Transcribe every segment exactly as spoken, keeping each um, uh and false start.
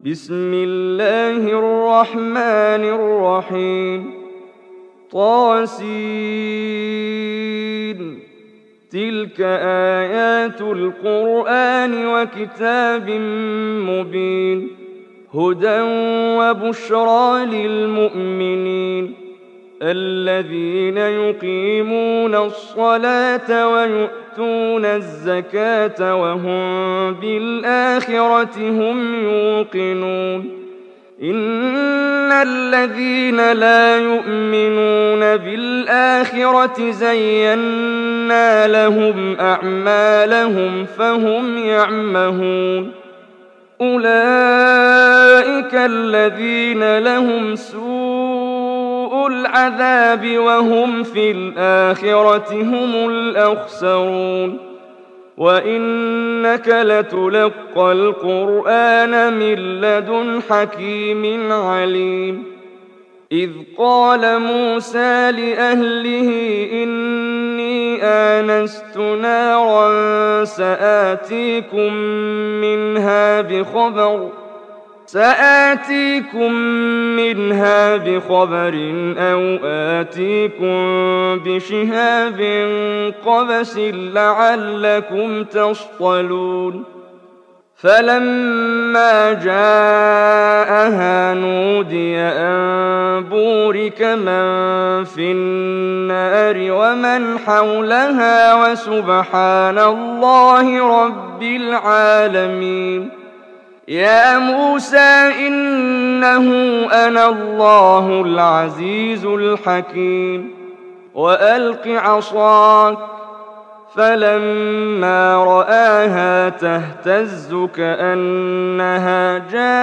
بسم الله الرحمن الرحيم. طاسين. تلك آيات القرآن وكتاب مبين، هدى وبشرى للمؤمنين الذين يقيمون الصلاة ويؤتون الزكاة وهم بالآخرة هم يوقنون. إن الذين لا يؤمنون بالآخرة زينا لهم أعمالهم فهم يعمهون. أولئك الذين لهم سوء العذاب وهم في الآخرة هم الأخسرون. وإنك لتلقى القرآن من لدن حكيم عليم. إذ قال موسى لأهله إني آنست نارا سآتيكم منها بخبر سآتيكم منها بخبر أو آتيكم بشهاب قبس لعلكم تصطلون. فلما جاءها نودي أن بورك من في النار ومن حولها وسبحان الله رب العالمين. يا موسى إنه أنا الله العزيز الحكيم. وألق عصاك، فلما رآها تهتز كأنها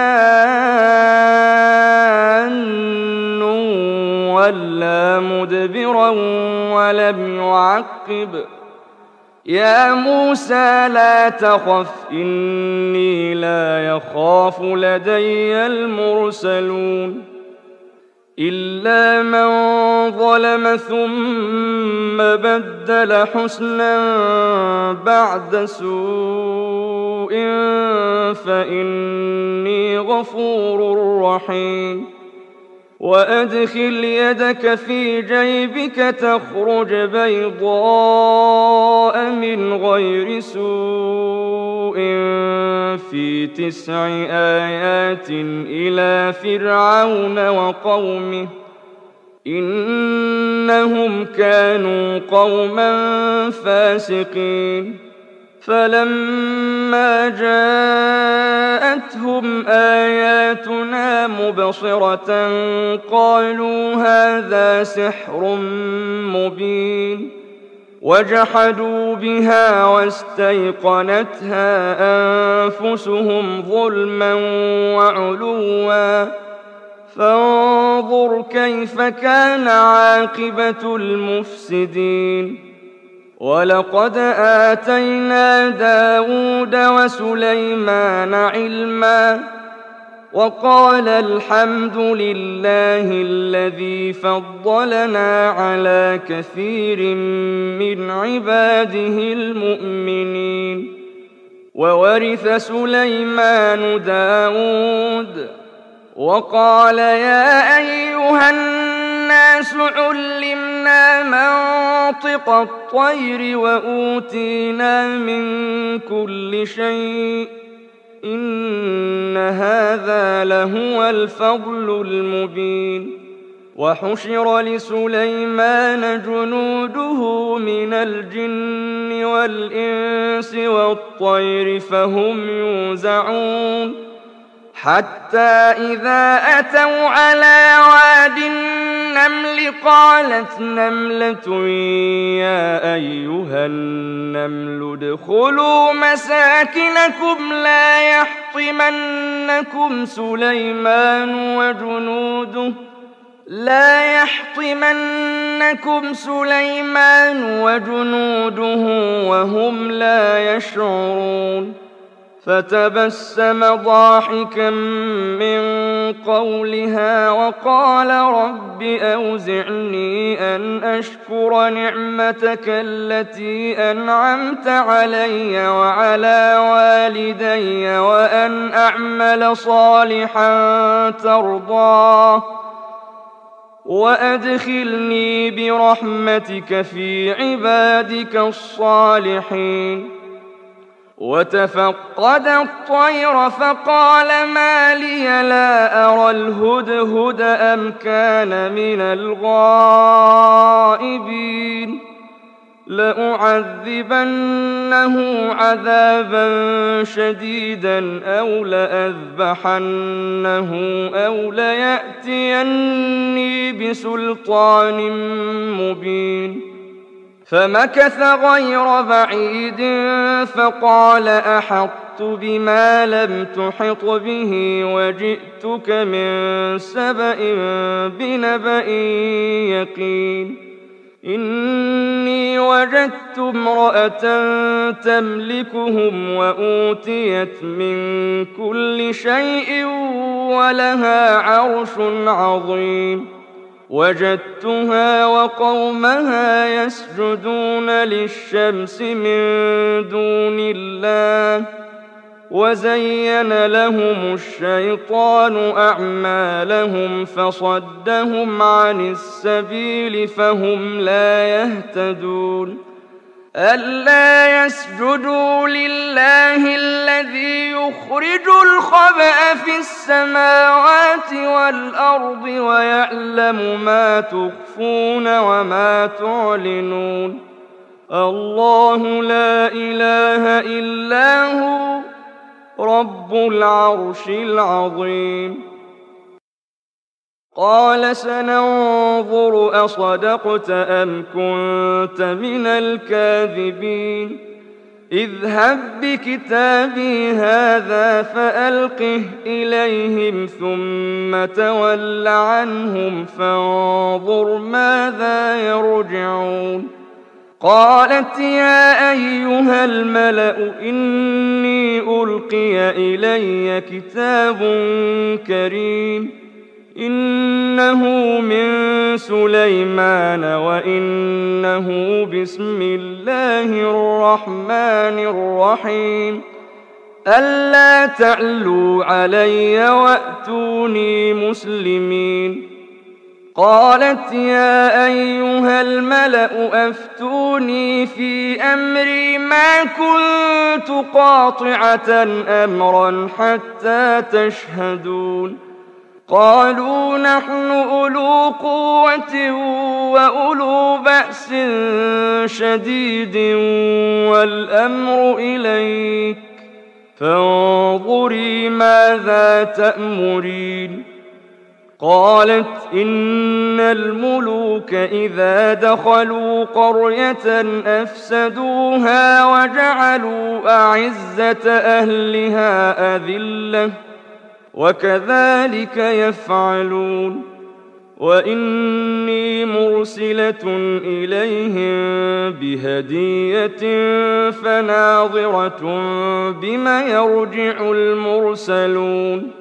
جان ولا مدبرا ولم يعقب. يا موسى لا تخف إني لا يخاف لدي المرسلون. إلا من ظلم ثم بدل حسنا بعد سوء فإني غفور رحيم. وأدخل يدك في جيبك تخرج بيضاء من غير سوء في تسع آيات إلى فرعون وقومه إنهم كانوا قوما فاسقين. فلما جاءتهم آياتنا مبصرة قالوا هذا سحر مبين، وجحدوا بها واستيقنتها أنفسهم ظلما وعلوا فانظر كيف كان عاقبة المفسدين. ولقد آتينا داود وسليمان علما وقال الحمد لله الذي فضلنا على كثير من عباده المؤمنين. وورث سليمان داود وقال يا أيها الناس علمنا منطق الطير وأوتينا من كل شيء إن هذا لهو الفضل المبين. وحشر لسليمان جنوده من الجن والإنس والطير فهم يوزعون حتى إذا أتوا على واد النمل قالت نملة يا أيها النمل ادخلوا مساكنكم لا يحطمنكم سليمان وجنوده لا يحطمنكم سليمان وجنوده وهم لا يشعرون. فتبسم ضاحكا من قولها وقال رب أوزعني أن أشكر نعمتك التي أنعمت علي وعلى والدي وأن أعمل صالحا ترضاه وأدخلني برحمتك في عبادك الصالحين. وتفقد الطير فقال ما لي لا أرى الهدهد أم كان من الغائبين لأعذبنه عذابا شديدا أو لأذبحنه أو ليأتيني بسلطان مبين. فمكث غير بعيد فقال أحطت بما لم تحط به وجئتك من سبأ بنبأ يقين. إني وجدت امرأة تملكهم وأوتيت من كل شيء ولها عرش عظيم. وجدتها وقومها يسجدون للشمس من دون الله وزين لهم الشيطان أعمالهم فصدهم عن السبيل فهم لا يهتدون. ألا يسجدوا لله الذي يخرج الخبأ في السماوات والأرض ويعلم ما تخفون وما تعلنون. الله لا إله إلا هو رب العرش العظيم. قال سننظر أصدقت أم كنت من الكاذبين. اذهب بكتابي هذا فألقه إليهم ثم تول عنهم فانظر ماذا يرجعون. قالت يا أيها الملأ إني ألقي إلي كتاب كريم إنه من سليمان وإنه بسم الله الرحمن الرحيم ألا تعلوا علي وأتوني مسلمين. قالت يا أيها الملأ أفتوني في أمري ما كنت قاطعة أمرا حتى تشهدون. قالوا نحن أولو قوة وأولو بأس شديد والأمر إليك فانظري ماذا تأمرين. قالت إن الملوك إذا دخلوا قرية أفسدوها وجعلوا أعزة أهلها أذلة وكذلك يفعلون. وإني مرسلة إليهم بهدية فناظرة بما يرجع المرسلون.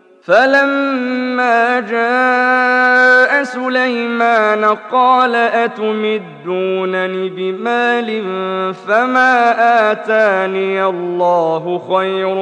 فلما جاء سليمان قال أتمدونني بمال فما آتاني الله خير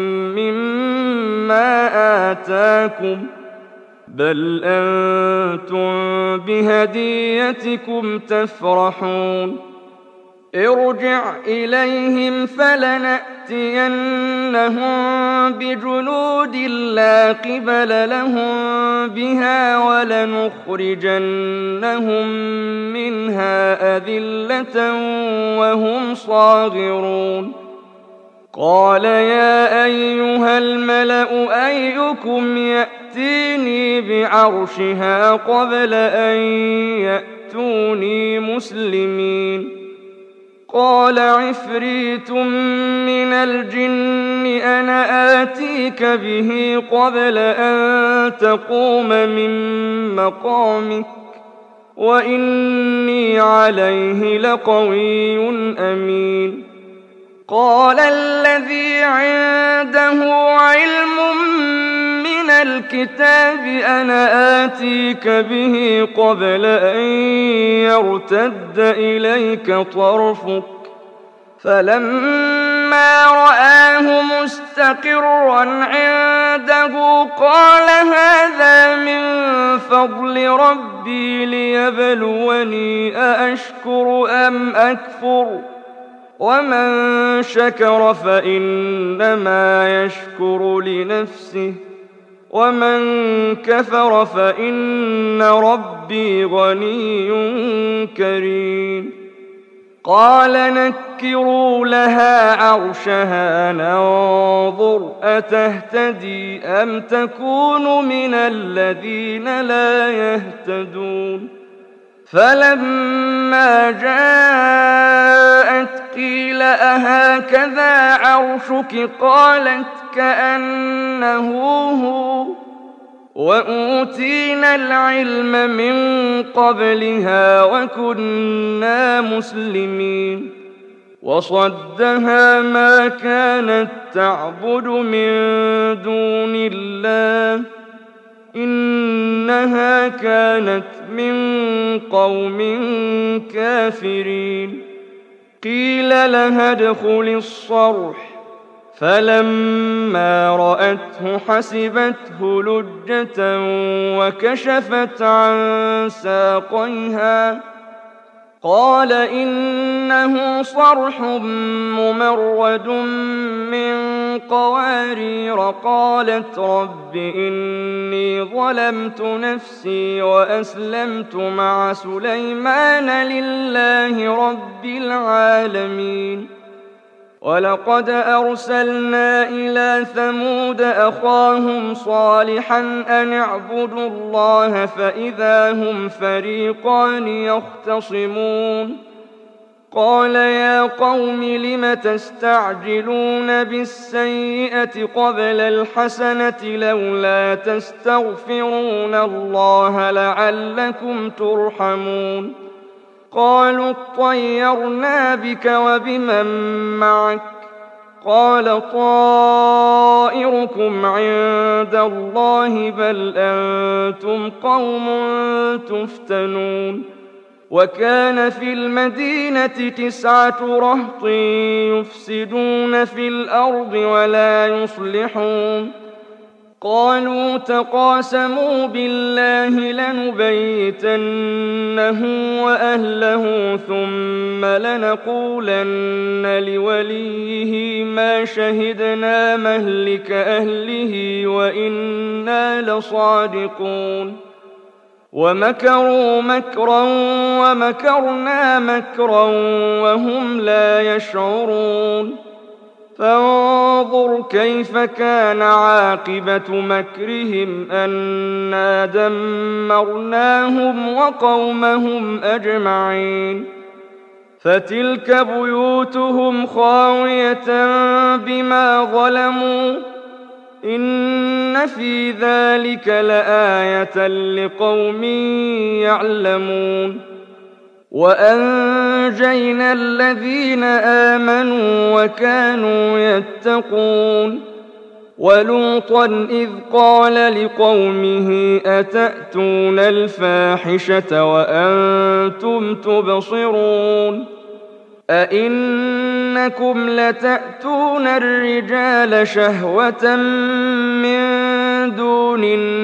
مما آتاكم بل أنتم بهديتكم تفرحون. ارجع إليهم فلنأتينهم بجنود لا قبل لهم بها ولنخرجنهم منها أذلة وهم صاغرون. قال يا أيها الملأ أيكم يأتيني بعرشها قبل أن يأتوني مسلمين. قال عفريت من الجن أنا آتيك به قبل أن تقوم من مقامك وإني عليه لقوي أمين. قال الذي عنده علم من الكتاب أنا آتيك به قبل أن يرتد إليك طرفك فلما رآه مستقرا عنده قال هذا من فضل ربي ليبلوني أأشكر أم أكفر ومن شكر فإنما يشكر لنفسه ومن كفر فإن ربي غني كريم قال نكروا لها عرشها ننظر أتهتدي أم تكون من الذين لا يهتدون فلما جاءت قيل أهكذا عرشك قالت كأنه هو وأوتينا العلم من قبلها وكنا مسلمين وصدها ما كانت تعبد من دون الله إنها كانت من قوم كافرين قيل لها ادخل الصرح فلما رأته حسبته لجة وكشفت عن ساقيها قال إنه صرح ممرد من قوارير قالت رب إني ظلمت نفسي وأسلمت مع سليمان لله رب العالمين ولقد أرسلنا إلى ثمود أخاهم صالحا أن اعبدوا الله فإذا هم فريقان يختصمون قال يا قوم لم تستعجلون بالسيئة قبل الحسنة لولا تستغفرون الله لعلكم ترحمون قالوا اطيرنا بك وبمن معك قال طائركم عند الله بل أنتم قوم تفتنون وكان في المدينة تسعة رهط يفسدون في الأرض ولا يصلحون قالوا تقاسموا بالله لنبيتنه وأهله ثم لنقولن لوليه ما شهدنا مهلك أهله وإنا لصادقون ومكروا مكرا ومكرنا مكرا وهم لا يشعرون فانظر كيف كان عاقبة مكرهم أنا دمرناهم وقومهم أجمعين فتلك بيوتهم خاوية بما ظلموا إن في ذلك لآية لقوم يعلمون وأنجينا الذين آمنوا وكانوا يتقون ولوطا إذ قال لقومه أتأتون الفاحشة وأنتم تبصرون أئنكم لتأتون الرجال شهوة من دون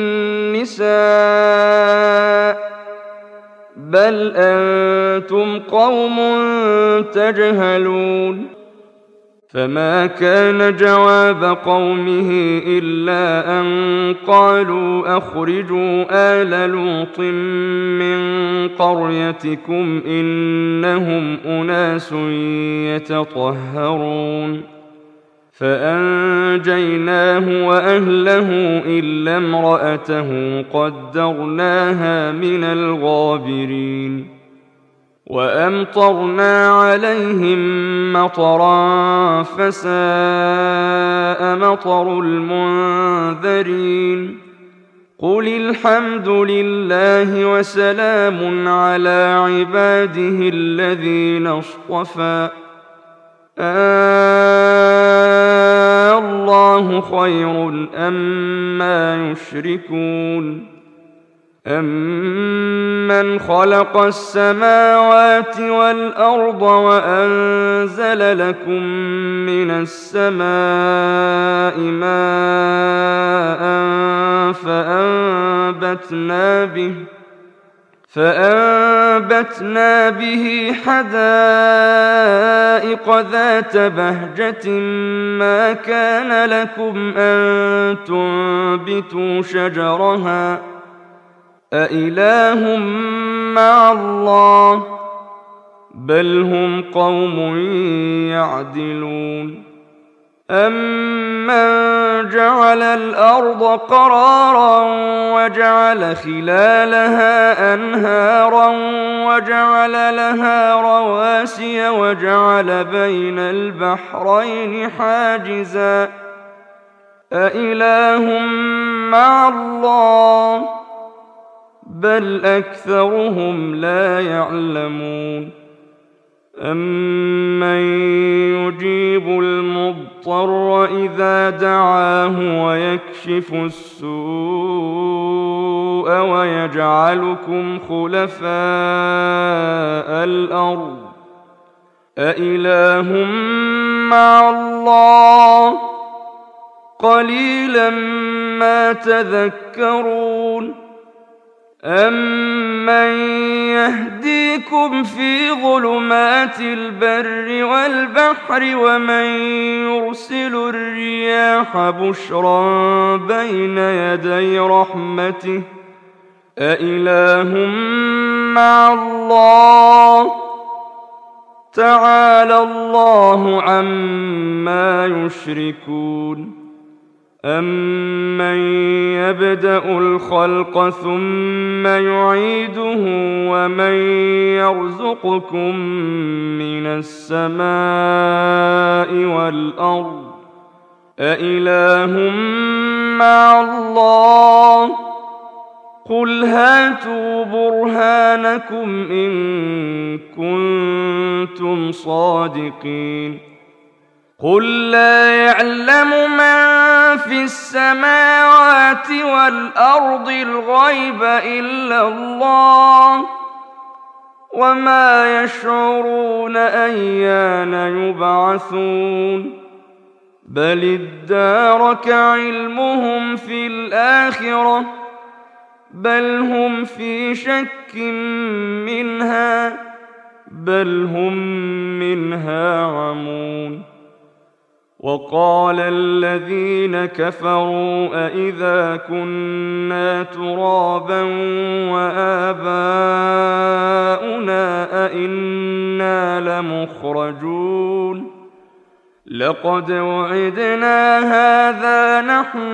النساء بل أنتم قوم تجهلون فما كان جواب قومه إلا أن قالوا أخرجوا آل لوط من قريتكم إنهم أناس يتطهرون فأنجيناه وأهله إلا امرأته قدرناها من الغابرين وأمطرنا عليهم مطرا فساء مطر المنذرين قل الحمد لله وسلام على عباده الذين اصطفى أَاللَّهُ خَيْرٌ أَمَّا يُشْرِكُونَ أَمَّنْ خَلَقَ السَّمَاوَاتِ وَالْأَرْضَ وَأَنزَلَ لَكُم مِّنَ السَّمَاءِ مَاءً فَأَنبَتْنَا بِهِ فأنبتنا به حدائق ذات بهجة ما كان لكم أن تنبتوا شجرها أإله مع الله بل هم قوم يعدلون أَمَّنْ جَعَلَ الْأَرْضَ قَرَارًا وَجَعَلَ خِلَالَهَا أَنْهَارًا وَجَعَلَ لَهَا رَوَاسِيَ وَجَعَلَ بَيْنَ الْبَحْرَيْنِ حَاجِزًا أَإِلَٰهٌ مَّعَ اللَّهِ بَلْ أَكْثَرُهُمْ لَا يَعْلَمُونَ أَمَّن يُجِيبُ الْمُضْطَرَّ إِذَا دَعَاهُ وَيَكْشِفُ السُّوءَ وَيَجْعَلُكُمْ خُلَفَاءَ الْأَرْضِ أَإِلَٰهٌ مَّعَ اللَّهِ قَلِيلًا مَّا تَذَكَّرُونَ أَمَّن يَهْدِيكُمْ فِي ظُلُمَاتِ الْبَرِّ وَالْبَحْرِ وَمَن يُرْسِلُ الرِّيَاحَ بُشْرًا بَيْنَ يَدَيْ رَحْمَتِهِ أَإِلَٰهٌ مَّعَ اللَّهِ تَعَالَى اللَّهُ عَمَّا يُشْرِكُونَ أَمَّن يَبْدَأُ الْخَلْقَ ثُمَّ يُعِيدُهُ وَمَن يَرْزُقُكُم مِّنَ السَّمَاءِ وَالْأَرْضِ أَإِلَٰهٌ مَّعَ اللَّهِ قُلْ هَاتُوا بُرْهَانَكُمْ إِن كُنتُمْ صَادِقِينَ قُل لَّا يَعْلَمُ مَن فِي السَّمَاوَاتِ وَالْأَرْضِ الْغَيْبَ إِلَّا اللَّهُ وَمَا يَشْعُرُونَ أَيَّانَ يُبْعَثُونَ بَلِ ادَّارَكَ عِلْمُهُمْ فِي الْآخِرَةِ بَلْ هُمْ فِي شَكٍّ مِّنْهَا بَلْ هُمْ مِنْهَا عَمُونَ وَقَالَ الَّذِينَ كَفَرُوا أَإِذَا كُنَّا تُرَابًا وَآبَاؤُنَا أَإِنَّا لَمُخْرَجُونَ لَقَدْ وُعِدْنَا هَٰذَا نَحْنُ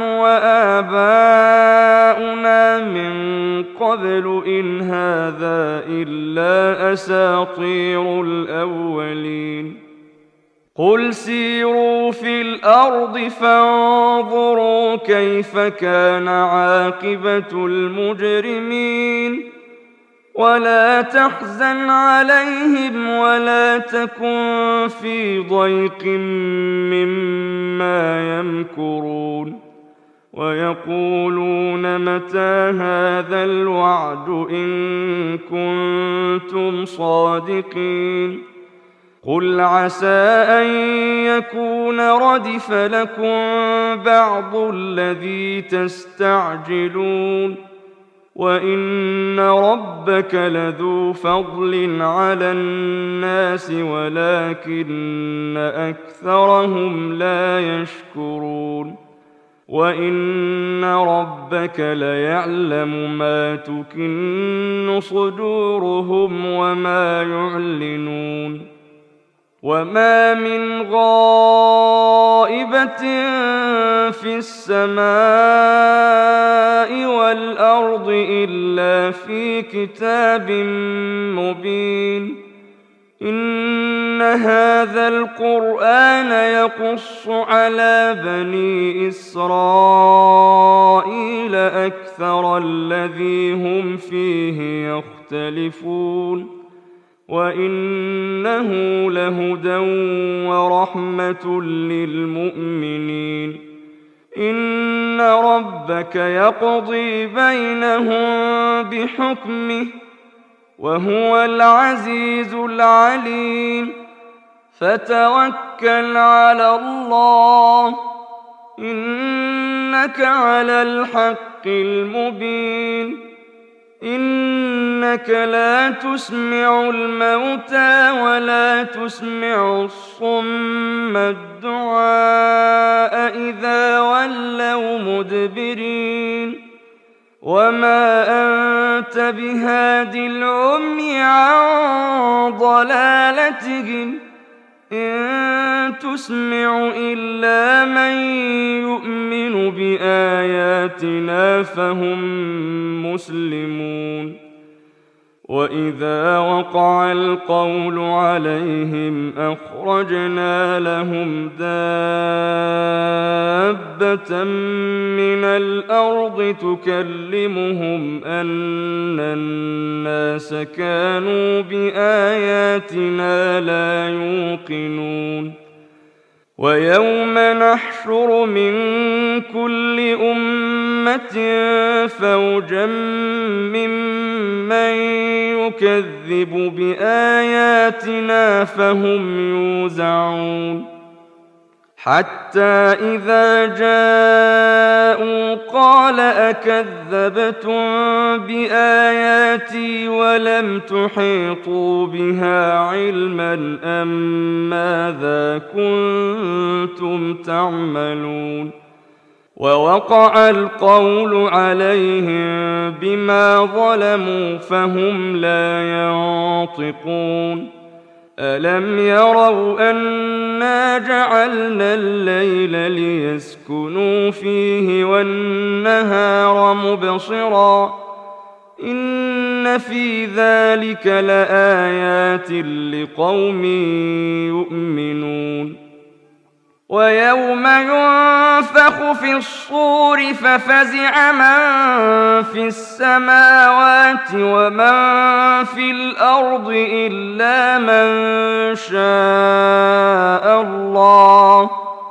وَآبَاؤُنَا مِن قَبْلُ إِنْ هَٰذَا إِلَّا أَسَاطِيرُ الْأَوَّلِينَ قُلْ سِيرُوا فِي الْأَرْضِ فَانظُرُوا كَيْفَ كَانَ عَاقِبَةُ الْمُجْرِمِينَ وَلَا تَحْزَنْ عَلَيْهِمْ وَلَا تَكُن فِي ضَيْقٍ مِّمَّا يَمْكُرُونَ وَيَقُولُونَ مَتَىٰ هَٰذَا الْوَعْدُ إِن كُنتُمْ صَادِقِينَ قُلْ عَسَىٰ أَن يَكُونَ رَدِفَ لَكُم بَعْضُ الَّذِي تَسْتَعْجِلُونَ وَإِنَّ رَبَّكَ لَذُو فَضْلٍ عَلَى النَّاسِ وَلَٰكِنَّ أَكْثَرَهُمْ لَا يَشْكُرُونَ وَإِنَّ رَبَّكَ لَيَعْلَمُ مَا تُكِنُّ صُدُورُهُمْ وَمَا يُعْلِنُونَ وَمَا مِنْ غَائِبَةٍ فِي السَّمَاءِ وَالْأَرْضِ إِلَّا فِي كِتَابٍ مُّبِينٍ إِنَّ هَٰذَا الْقُرْآنَ يَقُصُّ عَلَىٰ بَنِي إِسْرَائِيلَ أَكْثَرَ الَّذِي هُمْ فِيهِ يَخْتَلِفُونَ وإنه لهدى ورحمة للمؤمنين. إن ربك يقضي بينهم بحكمه وهو العزيز العليم. فتوكل على الله إنك على الحق المبين. إنك لا تسمع الموتى ولا تسمع الصم الدعاء إذا ولوا مدبرين. وما أنت بهاد العمي عن ضلالتهم إن تسمع إلا من يؤمن بآياتنا فهم مسلمون. وإذا وقع القول عليهم أخرجنا لهم دابة من الأرض تكلمهم أن الناس كانوا بآياتنا لا يوقنون. ويوم نحشر من كل أمة فوجا ممن يكذب بآياتنا فهم يوزعون. حتى إذا جاءوا قال أكذبتم بآياتي ولم تحيطوا بها علما أم ماذا كنتم تعملون. ووقع القول عليهم بما ظلموا فهم لا ينطقون. ألم يروا أنا جعلنا الليل ليسكنوا فيه والنهار مبصرا إن في ذلك لآيات لقوم يؤمنون. ويوم ينفخ في الصور ففزع من في السماوات ومن في الأرض إلا من شاء الله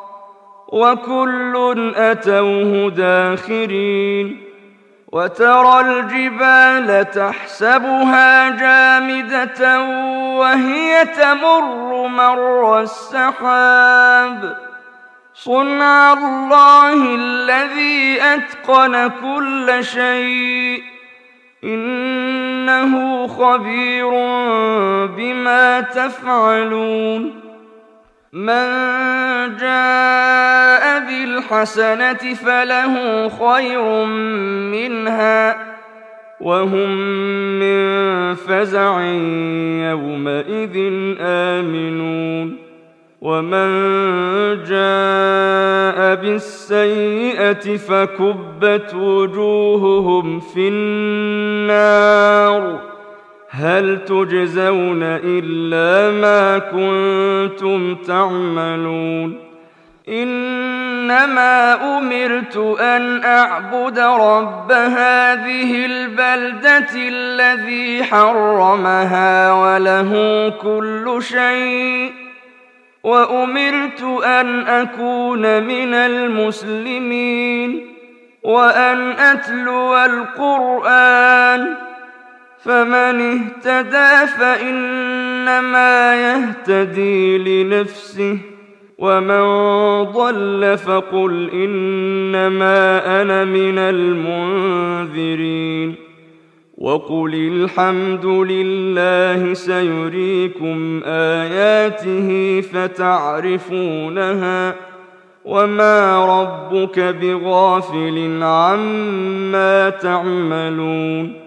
وكل أتوه داخرين. وترى الجبال تحسبها جامدة وهي تمر مر السحاب صنع الله الذي أتقن كل شيء إنه خبير بما تفعلون. من جاء بالحسنة فله خير منها وهم من فزع يومئذ آمنون. ومن جاء بالسيئة فكبت وجوههم في النار هل تجزون إلا ما كنتم تعملون. إنما أمرت أن أعبد رب هذه البلدة الذي حرمها وله كل شيء وأمرت أن أكون من المسلمين وأن أتلو القرآن فمن اهتدى فإنما يهتدي لنفسه ومن ضل فقل إنما أنا من المنذرين. وقل الحمد لله سيريكم آياته فتعرفونها وما ربك بغافل عما تعملون.